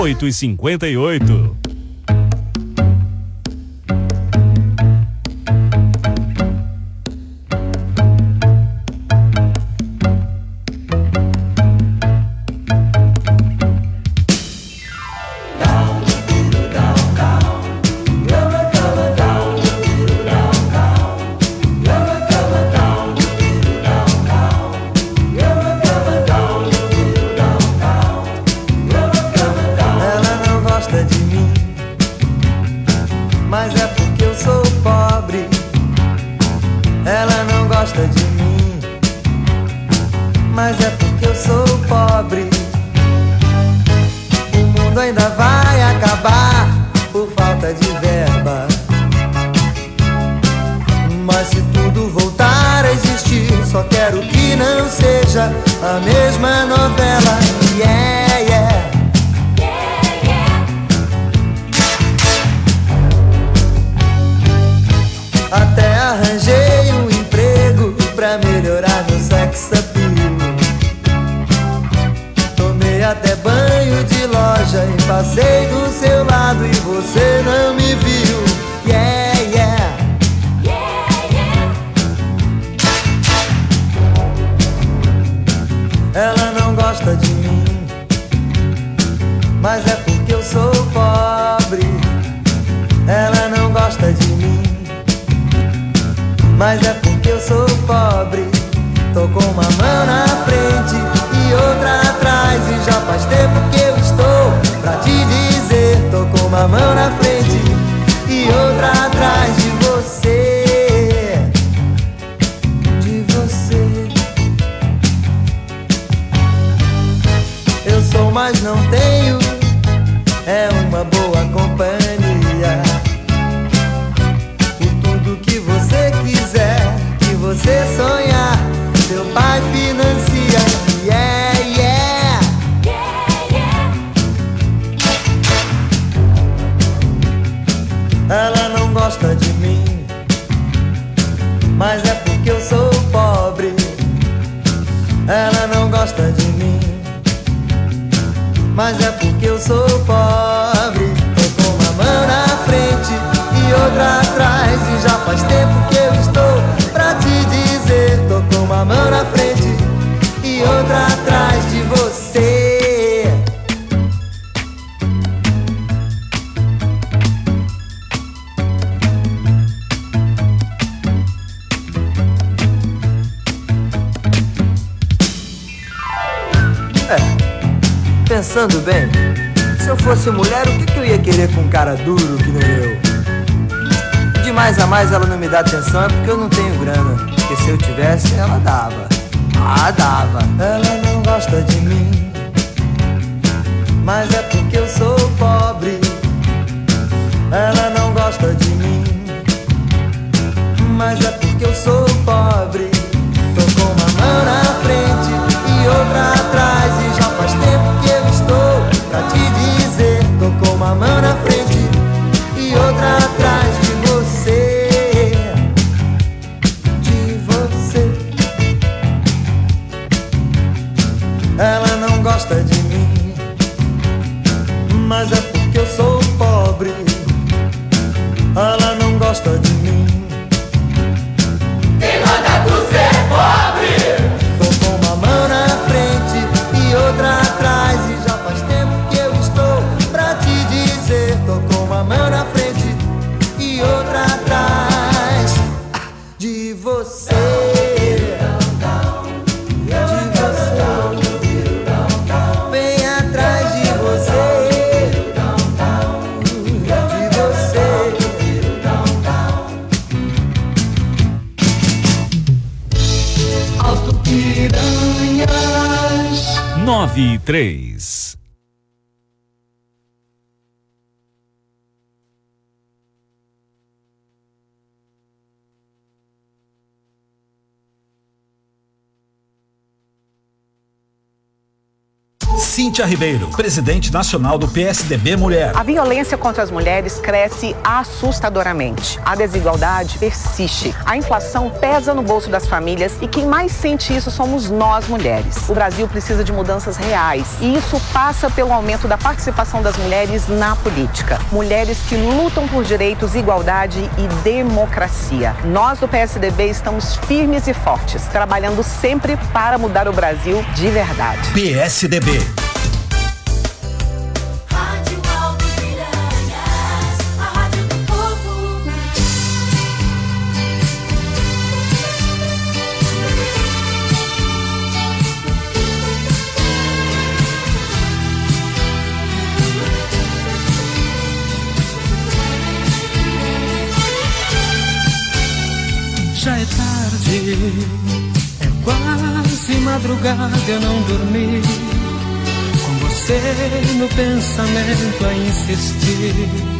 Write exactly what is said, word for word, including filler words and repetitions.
oito e cinquenta e oito. A mesma novela, yeah, yeah, yeah, yeah. Até arranjei um emprego pra melhorar meu sex appeal. Tomei até banho de loja e passei do seu lado e você não me viu, yeah, yeah. Ela não gosta de mim, mas é porque eu sou pobre. Ela não gosta de mim, mas é porque eu sou pobre. Tô com uma mão na frente e outra atrás e já faz tempo que eu estou pra te dizer. Tô com uma mão na frente e outra atrás de você. Mas não tenho, é uma boa companhia. Por tudo que você quiser, que você sonhar, seu pai financia, yeah, yeah, yeah, yeah. Ela não gosta de mim, mas é porque eu sou pobre. Ela não gosta de mim, mas é porque eu sou pobre. Tô com uma mão na frente e outra atrás e já faz tempo que eu estou pra te dizer. Tô com uma mão na frente e outra atrás de você. É, pensando bem, se eu fosse mulher, o que, que eu ia querer com um cara duro que nem eu? De mais a mais ela não me dá atenção é porque eu não tenho grana. Porque se eu tivesse, ela dava. Ah, dava. Ela não gosta de mim, mas é porque eu sou pobre. Ela não gosta de mim, mas é porque eu sou pobre. Tô com uma mão na frente e outra atrás e já faz tempo que eu estou pra te dizer. Tô com uma mão na frente e outra atrás de você, de você. Ela não gosta de mim, mas é porque eu sou pobre. Ela não gosta de mim. Quem manda tu ser pobre? Tô com uma mão na frente e outra atrás e já faz tempo que eu estou pra te dizer. Tô com uma mão na frente e outra atrás de você, de você, bem atrás de você, de você. Alto Piranhas nove e três. Cíntia Ribeiro, presidente nacional do P S D B Mulher. A violência contra as mulheres cresce assustadoramente. A desigualdade persiste. A inflação pesa no bolso das famílias e quem mais sente isso somos nós, mulheres. O Brasil precisa de mudanças reais e isso passa pelo aumento da participação das mulheres na política. Mulheres que lutam por direitos, igualdade e democracia. Nós do P S D B estamos firmes e fortes, trabalhando sempre para mudar o Brasil de verdade. P S D B. Rádio Alto Piranhas, a rádio do povo. Já é tarde, é quase madrugada, eu não dormi. Com você no pensamento a insistir.